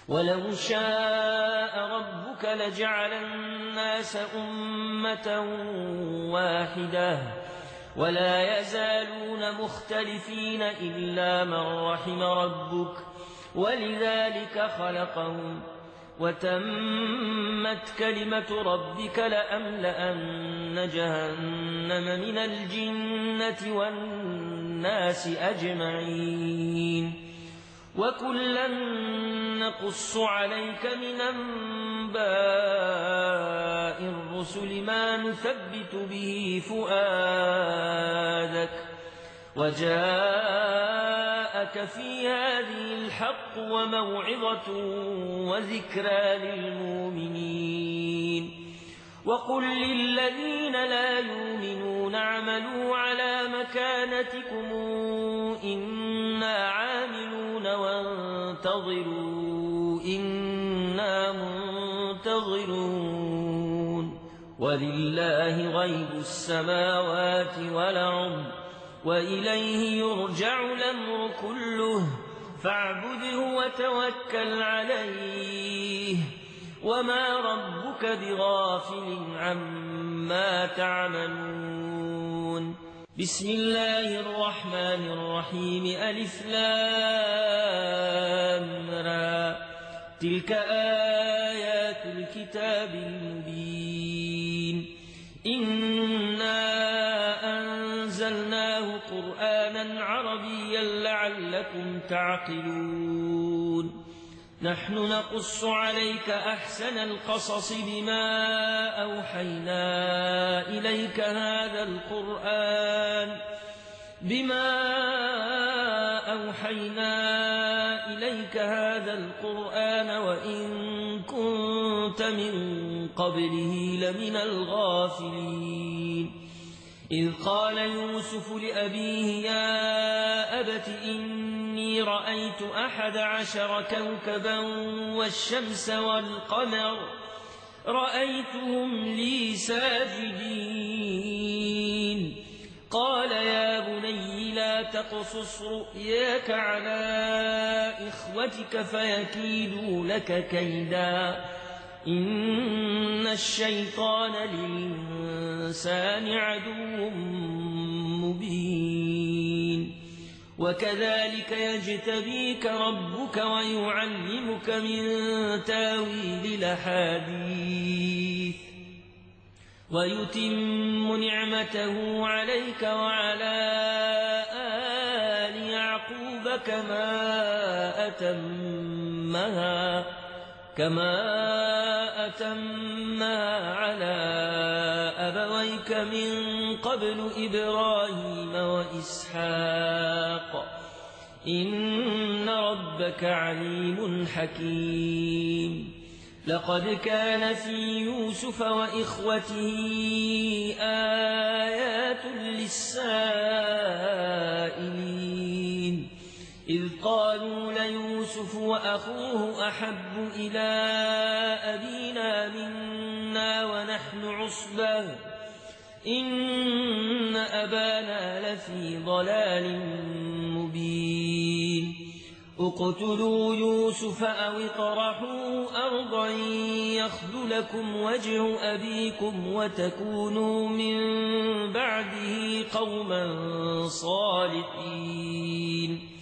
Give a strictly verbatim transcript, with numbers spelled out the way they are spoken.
ولو شاء ربك لجعل الناس أمة واحدة ولا يزالون مختلفين إلا من رحم ربك ولذلك خلقهم وتمت كلمة ربك لأملأن جهنم من الجنة والناس أجمعين وكلا نقص عليك من أنباء الرسل ما نثبت به فؤادك وجاءك في هذه الحق وموعظة وذكرى للمؤمنين وقل للذين لا يؤمنون اعملوا على مكانتكم إنا عاملون وانتظروا إنا منتظرون ولله غيب السماوات والأرض وإليه يرجع الأمر كله فاعبده وتوكل عليه وما ربك بغافل عما تعملون بسم الله الرحمن الرحيم ألف لام را تلك آيات الكتاب المبين إنا أنزلناه قرآنا عربيا لعلكم تعقلون نحن نقص عليك أحسن القصص بما أوحينا إليك هذا القرآن بما أوحينا إليك هذا القرآن وإن كنت من قبله لمن الغافلين إذ قال يوسف لأبيه يا أبت إني رأيت أحد عشر كوكبا والشمس والقمر رأيتهم لي ساجدين قال يا بني لا تقصص رؤياك على إخوتك فيكيدوا لك كيدا إن الشيطان للإنسان عدو مبين وكذلك يجتبيك ربك ويعلمك من تاويل الأحاديث ويتم نعمته عليك وعلى آل يعقوب كما أتمها كما أتمها على أبويك من قبل إبراهيم وإسحاق إن ربك عليم حكيم لقد كان في يوسف وإخوته آيات للسائلين إذ قالوا ليوسف وأخوه أحب إلى أبينا منا ونحن عصبة إن أبانا لفي ضلال مبين اقتلوا يوسف أو اطرحوه أرضا يخل لكم وجه أبيكم وتكونوا من بعده قوما صالحين